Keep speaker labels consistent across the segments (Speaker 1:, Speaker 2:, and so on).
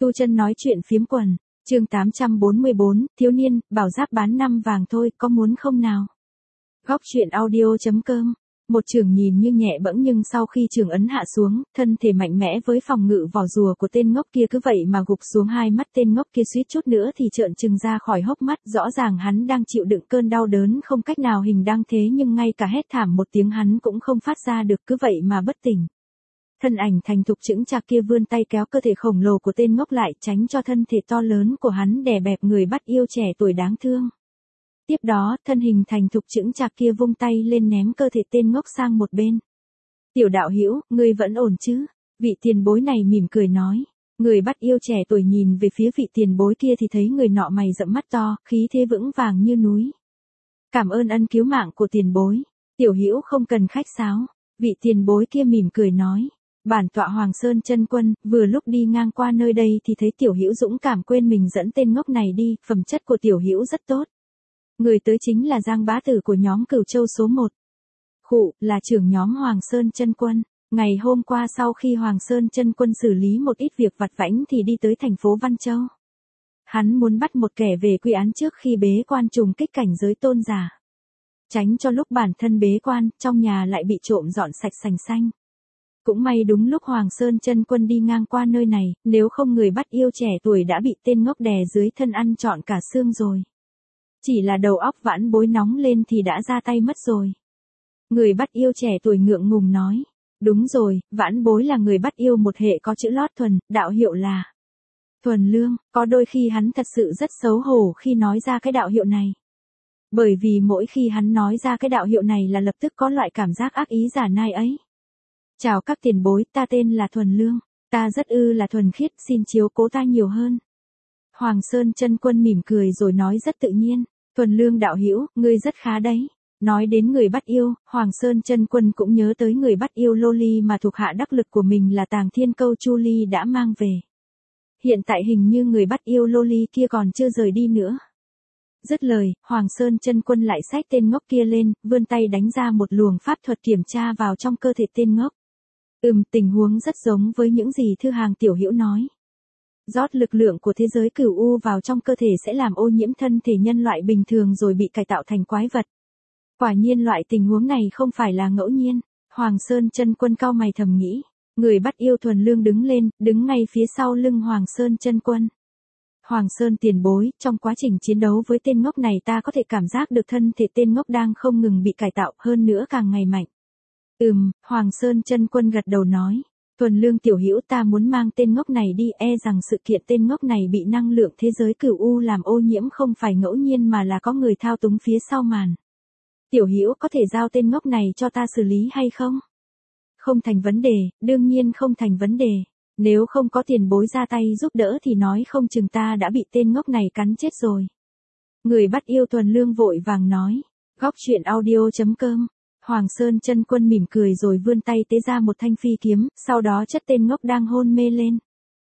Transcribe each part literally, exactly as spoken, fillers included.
Speaker 1: Tu Chân nói chuyện phiếm quần, chương tám trăm bốn mươi bốn, thiếu niên, bảo giáp bán năm vàng thôi, có muốn không nào? Góc truyện audio.com. Một chưởng nhìn như nhẹ bẫng nhưng sau khi chưởng ấn hạ xuống, thân thể mạnh mẽ với phòng ngự vỏ rùa của tên ngốc kia cứ vậy mà gục xuống, hai mắt tên ngốc kia suýt chút nữa thì trợn trừng ra khỏi hốc mắt, rõ ràng hắn đang chịu đựng cơn đau đớn không cách nào hình đăng thế nhưng ngay cả hét thảm một tiếng hắn cũng không phát ra được, cứ vậy mà bất tỉnh. Thân ảnh thành thục chững chạc kia vươn tay kéo cơ thể khổng lồ của tên ngốc lại, tránh cho thân thể to lớn của hắn đè bẹp người bắt yêu trẻ tuổi đáng thương. Tiếp đó, thân hình thành thục chững chạc kia vung tay lên ném cơ thể tên ngốc sang một bên. Tiểu đạo hữu, ngươi vẫn ổn chứ? Vị tiền bối này mỉm cười nói. Người bắt yêu trẻ tuổi nhìn về phía vị tiền bối kia thì thấy người nọ mày rậm mắt to, khí thế vững vàng như núi. Cảm ơn ân cứu mạng của tiền bối. Tiểu hữu không cần khách sáo. Vị tiền bối kia mỉm cười nói. Bản tọa Hoàng Sơn Chân Quân, vừa lúc đi ngang qua nơi đây thì thấy tiểu hữu dũng cảm quên mình dẫn tên ngốc này đi, phẩm chất của tiểu hữu rất tốt. Người tới chính là Giang bá tử của nhóm Cửu Châu số một. Khụ, là trưởng nhóm Hoàng Sơn Chân Quân. Ngày hôm qua sau khi Hoàng Sơn Chân Quân xử lý một ít việc vặt vãnh thì đi tới thành phố Văn Châu. Hắn muốn bắt một kẻ về quy án trước khi bế quan trùng kích cảnh giới tôn giả. Tránh cho lúc bản thân bế quan, trong nhà lại bị trộm dọn sạch sành xanh. Cũng may đúng lúc Hoàng Sơn Chân Quân đi ngang qua nơi này, nếu không người bắt yêu trẻ tuổi đã bị tên ngốc đè dưới thân ăn trọn cả xương rồi. Chỉ là đầu óc vãn bối nóng lên thì đã ra tay mất rồi. Người bắt yêu trẻ tuổi ngượng ngùng nói. Đúng rồi, vãn bối là người bắt yêu một hệ có chữ lót thuần, đạo hiệu là Thuần Lương, có đôi khi hắn thật sự rất xấu hổ khi nói ra cái đạo hiệu này. Bởi vì mỗi khi hắn nói ra cái đạo hiệu này là lập tức có loại cảm giác ác ý giả nai ấy. Chào các tiền bối, ta tên là Thuần Lương, ta rất ư là thuần khiết, xin chiếu cố ta nhiều hơn. Hoàng Sơn Chân Quân mỉm cười rồi nói rất tự nhiên, Thuần Lương đạo hữu, ngươi rất khá đấy. Nói đến người bắt yêu, Hoàng Sơn Chân Quân cũng nhớ tới người bắt yêu Loli mà thuộc hạ đắc lực của mình là Tàng Thiên Câu Chu Ly đã mang về. Hiện tại hình như người bắt yêu Loli kia còn chưa rời đi nữa. Dứt lời, Hoàng Sơn Chân Quân lại xách tên ngốc kia lên, vươn tay đánh ra một luồng pháp thuật kiểm tra vào trong cơ thể tên ngốc. Ừm, tình huống rất giống với những gì Thư Hàng tiểu hữu nói. Rót lực lượng của thế giới cửu u vào trong cơ thể sẽ làm ô nhiễm thân thể nhân loại bình thường rồi bị cải tạo thành quái vật. Quả nhiên loại tình huống này không phải là ngẫu nhiên. Hoàng Sơn Chân Quân cau mày thầm nghĩ. Người bắt yêu Thuần Lương đứng lên, đứng ngay phía sau lưng Hoàng Sơn Chân Quân. Hoàng Sơn tiền bối, trong quá trình chiến đấu với tên ngốc này ta có thể cảm giác được thân thể tên ngốc đang không ngừng bị cải tạo, hơn nữa càng ngày mạnh. Ừm, Hoàng Sơn Chân Quân gật đầu nói. Thuần Lương tiểu hữu, ta muốn mang tên ngốc này đi, e rằng sự kiện tên ngốc này bị năng lượng thế giới cửu u làm ô nhiễm không phải ngẫu nhiên mà là có người thao túng phía sau màn. Tiểu hữu có thể giao tên ngốc này cho ta xử lý hay không? Không thành vấn đề, đương nhiên không thành vấn đề. Nếu không có tiền bối ra tay giúp đỡ thì nói không chừng ta đã bị tên ngốc này cắn chết rồi. Người bắt yêu Thuần Lương vội vàng nói. Góc truyện audio.com. Hoàng Sơn Chân Quân mỉm cười rồi vươn tay tế ra một thanh phi kiếm, sau đó chất tên ngốc đang hôn mê lên.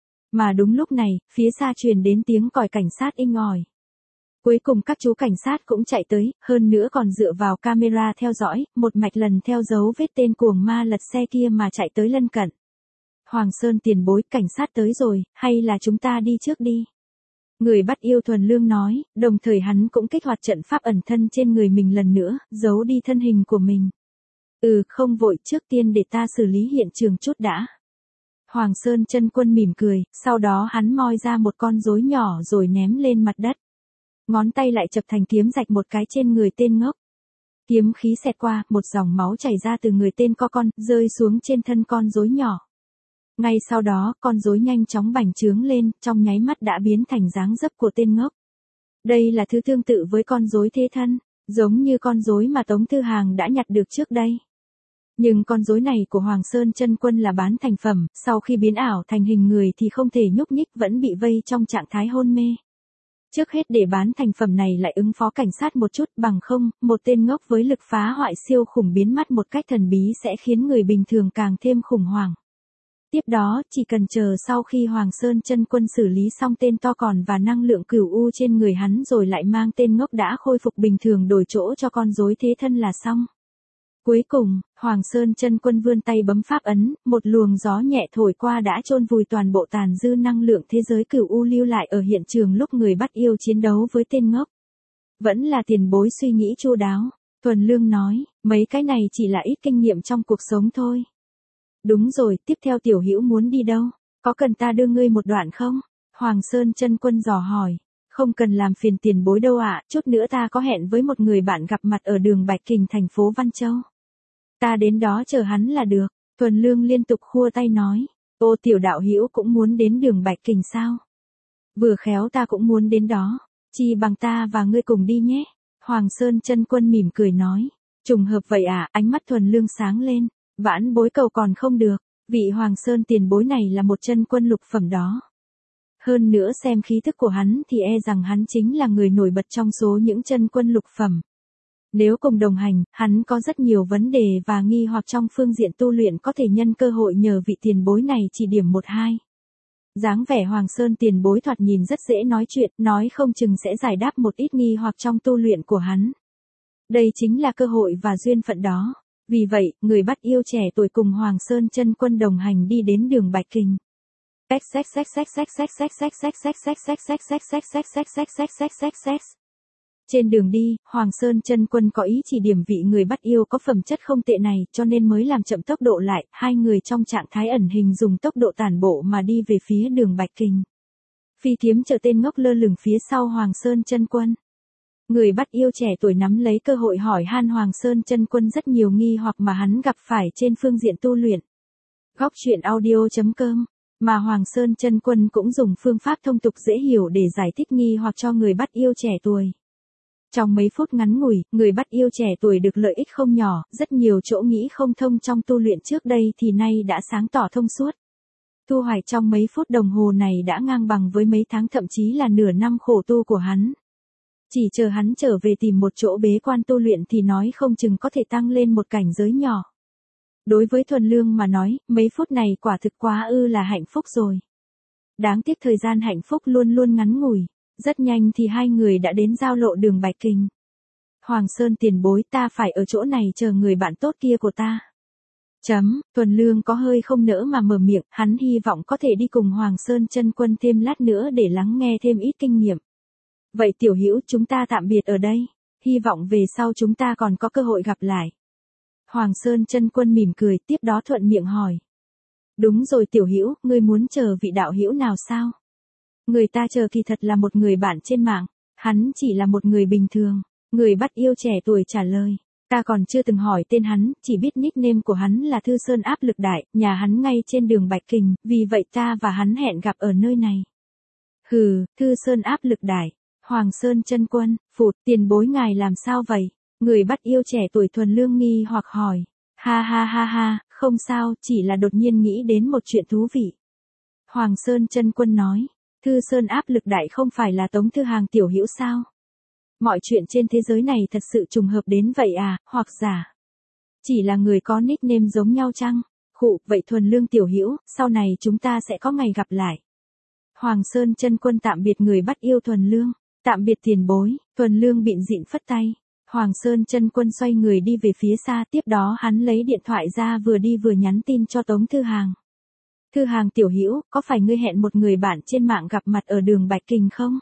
Speaker 1: Mà đúng lúc này, phía xa truyền đến tiếng còi cảnh sát inh ỏi. Cuối cùng các chú cảnh sát cũng chạy tới, hơn nữa còn dựa vào camera theo dõi, một mạch lần theo dấu vết tên cuồng ma lật xe kia mà chạy tới lân cận. Hoàng Sơn tiền bối, cảnh sát tới rồi, hay là chúng ta đi trước đi? Người bắt yêu Thuần Lương nói, đồng thời hắn cũng kích hoạt trận pháp ẩn thân trên người mình lần nữa, giấu đi thân hình của mình. Ừ, không vội, trước tiên để ta xử lý hiện trường chút đã. Hoàng Sơn Chân Quân mỉm cười, sau đó hắn moi ra một con rối nhỏ rồi ném lên mặt đất. Ngón tay lại chập thành kiếm rạch một cái trên người tên ngốc. Kiếm khí xẹt qua, một dòng máu chảy ra từ người tên co con, rơi xuống trên thân con rối nhỏ. Ngay sau đó, con rối nhanh chóng bành trướng lên, trong nháy mắt đã biến thành dáng dấp của tên ngốc. Đây là thứ tương tự với con rối thế thân, giống như con rối mà Tống Thư Hàng đã nhặt được trước đây. Nhưng con rối này của Hoàng Sơn Chân Quân là bán thành phẩm, sau khi biến ảo thành hình người thì không thể nhúc nhích, vẫn bị vây trong trạng thái hôn mê. Trước hết để bán thành phẩm này lại ứng phó cảnh sát một chút, bằng không, một tên ngốc với lực phá hoại siêu khủng biến mất một cách thần bí sẽ khiến người bình thường càng thêm khủng hoảng. Tiếp đó, chỉ cần chờ sau khi Hoàng Sơn Chân Quân xử lý xong tên to còn và năng lượng cửu u trên người hắn rồi lại mang tên ngốc đã khôi phục bình thường đổi chỗ cho con rối thế thân là xong. Cuối cùng, Hoàng Sơn Chân Quân vươn tay bấm pháp ấn, một luồng gió nhẹ thổi qua đã chôn vùi toàn bộ tàn dư năng lượng thế giới cửu u lưu lại ở hiện trường lúc người bắt yêu chiến đấu với tên ngốc. Vẫn là tiền bối suy nghĩ chu đáo. Thuần Lương nói, mấy cái này chỉ là ít kinh nghiệm trong cuộc sống thôi. Đúng rồi, tiếp theo tiểu hữu muốn đi đâu? Có cần ta đưa ngươi một đoạn không? Hoàng Sơn Chân Quân dò hỏi. Không cần làm phiền tiền bối đâu ạ, chút nữa ta có hẹn với một người bạn gặp mặt ở đường Bạch Kình thành phố Văn Châu. Ta đến đó chờ hắn là được. Thuần Lương liên tục khua tay nói. Ô tiểu đạo hữu cũng muốn đến đường Bạch Kình sao? Vừa khéo ta cũng muốn đến đó. Chi bằng ta và ngươi cùng đi nhé. Hoàng Sơn Chân Quân mỉm cười nói. Trùng hợp vậy à, ánh mắt Thuần Lương sáng lên. Vãn bối cầu còn không được. Vị Hoàng Sơn tiền bối này là một chân quân lục phẩm đó. Hơn nữa xem khí thức của hắn thì e rằng hắn chính là người nổi bật trong số những chân quân lục phẩm. Nếu cùng đồng hành, hắn có rất nhiều vấn đề và nghi hoặc trong phương diện tu luyện có thể nhân cơ hội nhờ vị tiền bối này chỉ điểm một hai. Dáng vẻ Hoàng Sơn tiền bối thoạt nhìn rất dễ nói chuyện, nói không chừng sẽ giải đáp một ít nghi hoặc trong tu luyện của hắn. Đây chính là cơ hội và duyên phận đó. Vì vậy, người bắt yêu trẻ tuổi cùng Hoàng Sơn Chân Quân đồng hành đi đến đường Bạch Kình. Trên đường đi, Hoàng Sơn Chân Quân có ý chỉ điểm vị người bắt yêu có phẩm chất không tệ này cho nên mới làm chậm tốc độ lại, hai người trong trạng thái ẩn hình dùng tốc độ tản bộ mà đi về phía đường Bạch Kình. Phi Thiếm chờ tên ngốc lơ lửng phía sau Hoàng Sơn Chân Quân. Người bắt yêu trẻ tuổi nắm lấy cơ hội hỏi han Hoàng Sơn Chân Quân rất nhiều nghi hoặc mà hắn gặp phải trên phương diện tu luyện. Góc truyện audio chấm com Mà Hoàng Sơn Chân Quân cũng dùng phương pháp thông tục dễ hiểu để giải thích nghi hoặc cho người bắt yêu trẻ tuổi. Trong mấy phút ngắn ngủi, người bắt yêu trẻ tuổi được lợi ích không nhỏ, rất nhiều chỗ nghĩ không thông trong tu luyện trước đây thì nay đã sáng tỏ thông suốt. Thu hoạch trong mấy phút đồng hồ này đã ngang bằng với mấy tháng thậm chí là nửa năm khổ tu của hắn. Chỉ chờ hắn trở về tìm một chỗ bế quan tu luyện thì nói không chừng có thể tăng lên một cảnh giới nhỏ. Đối với Thuần Lương mà nói, mấy phút này quả thực quá ư là hạnh phúc rồi. Đáng tiếc thời gian hạnh phúc luôn luôn ngắn ngủi. Rất nhanh thì hai người đã đến giao lộ đường Bạch Kình. Hoàng Sơn tiền bối, ta phải ở chỗ này chờ người bạn tốt kia của ta. Chấm, Thuần Lương có hơi không nỡ mà mở miệng, hắn hy vọng có thể đi cùng Hoàng Sơn Chân Quân thêm lát nữa để lắng nghe thêm ít kinh nghiệm. Vậy tiểu hữu chúng ta tạm biệt ở đây, hy vọng về sau chúng ta còn có cơ hội gặp lại. Hoàng Sơn Chân Quân mỉm cười, tiếp đó thuận miệng hỏi. Đúng rồi tiểu hữu, ngươi muốn chờ vị đạo hữu nào sao? Người ta chờ kỳ thật là một người bạn trên mạng, hắn chỉ là một người bình thường. Người bắt yêu trẻ tuổi trả lời. Ta còn chưa từng hỏi tên hắn, chỉ biết nickname của hắn là Thư Sơn Áp Lực Đại, nhà hắn ngay trên đường Bạch Kình, vì vậy ta và hắn hẹn gặp ở nơi này. Hừ, Thư Sơn Áp Lực Đại. Hoàng Sơn Chân Quân, phụt, tiền bối ngài làm sao vậy? Người bắt yêu trẻ tuổi Thuần Lương nghi hoặc hỏi. Ha ha ha ha, không sao, chỉ là đột nhiên nghĩ đến một chuyện thú vị. Hoàng Sơn Chân Quân nói. Thư Sơn Áp Lực Đại không phải là Tống Thư Hàng tiểu hữu sao? Mọi chuyện trên thế giới này thật sự trùng hợp đến vậy à, hoặc giả. Chỉ là người có nickname giống nhau chăng? Khụ, vậy Thuần Lương tiểu hữu, sau này chúng ta sẽ có ngày gặp lại. Hoàng Sơn Chân Quân tạm biệt người bắt yêu Thuần Lương. Tạm biệt tiền bối, Thuần Lương bịn dịn phất tay. Hoàng Sơn Chân Quân xoay người đi về phía xa, tiếp đó hắn lấy điện thoại ra vừa đi vừa nhắn tin cho Tống Thư Hàng. Thư Hàng tiểu hữu, có phải ngươi hẹn một người bạn trên mạng gặp mặt ở đường Bạch Kình không?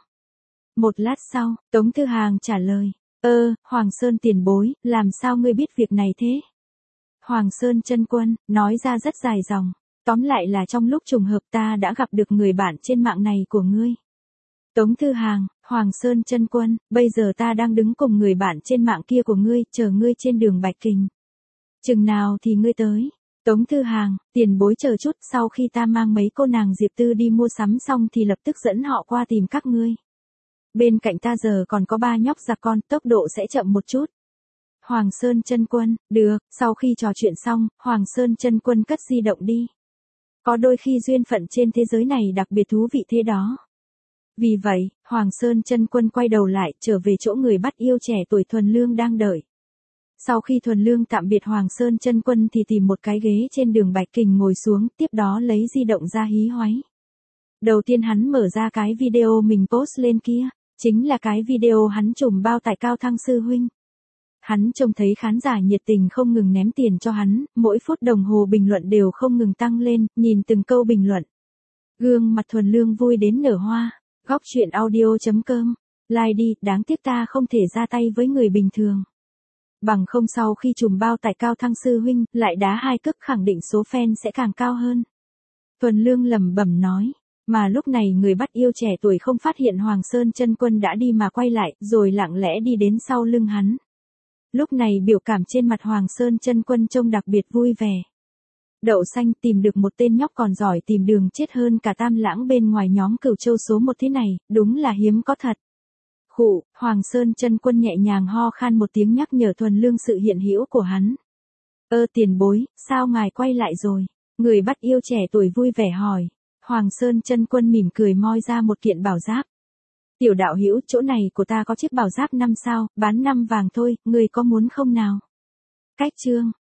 Speaker 1: Một lát sau, Tống Thư Hàng trả lời. Ơ, Hoàng Sơn tiền bối, làm sao ngươi biết việc này thế? Hoàng Sơn Chân Quân, nói ra rất dài dòng. Tóm lại là trong lúc trùng hợp ta đã gặp được người bạn trên mạng này của ngươi. Tống Thư Hàng, Hoàng Sơn Chân Quân, bây giờ ta đang đứng cùng người bạn trên mạng kia của ngươi, chờ ngươi trên đường Bạch Kình. Chừng nào thì ngươi tới? Tống Thư Hàng, tiền bối chờ chút, sau khi ta mang mấy cô nàng Diệp Tư đi mua sắm xong thì lập tức dẫn họ qua tìm các ngươi. Bên cạnh ta giờ còn có ba nhóc già con, tốc độ sẽ chậm một chút. Hoàng Sơn Chân Quân, được, sau khi trò chuyện xong, Hoàng Sơn Chân Quân cất di động đi. Có đôi khi duyên phận trên thế giới này đặc biệt thú vị thế đó. Vì vậy, Hoàng Sơn Chân Quân quay đầu lại, trở về chỗ người bắt yêu trẻ tuổi Thuần Lương đang đợi. Sau khi Thuần Lương tạm biệt Hoàng Sơn Chân Quân thì tìm một cái ghế trên đường Bạch Kình ngồi xuống, tiếp đó lấy di động ra hí hoáy. Đầu tiên hắn mở ra cái video mình post lên kia, chính là cái video hắn trùm bao tải Cao Thăng sư huynh. Hắn trông thấy khán giả nhiệt tình không ngừng ném tiền cho hắn, mỗi phút đồng hồ bình luận đều không ngừng tăng lên, nhìn từng câu bình luận. Gương mặt Thuần Lương vui đến nở hoa. Góc truyện audio.com. Like đi, đáng tiếc ta không thể ra tay với người bình thường. Bằng không sau khi trùm bao tải Cao Thăng sư huynh, lại đá hai cước khẳng định số fan sẽ càng cao hơn. Thuần Lương lẩm bẩm nói. Mà lúc này người bắt yêu trẻ tuổi không phát hiện Hoàng Sơn Chân Quân đã đi mà quay lại, rồi lặng lẽ đi đến sau lưng hắn. Lúc này biểu cảm trên mặt Hoàng Sơn Chân Quân trông đặc biệt vui vẻ. Đậu xanh, tìm được một tên nhóc còn giỏi tìm đường chết hơn cả Tam Lãng bên ngoài nhóm Cửu Châu số một thế này, đúng là hiếm có thật. Khụ, Hoàng Sơn Chân Quân nhẹ nhàng ho khan một tiếng nhắc nhở Thuần Lương sự hiện hữu của hắn. Ơ tiền bối, sao ngài quay lại rồi? Người bắt yêu trẻ tuổi vui vẻ hỏi. Hoàng Sơn Chân Quân mỉm cười moi ra một kiện bảo giáp. Tiểu đạo hữu, chỗ này của ta có chiếc bảo giáp năm sao, bán năm vàng thôi, người có muốn không nào? Cách chương.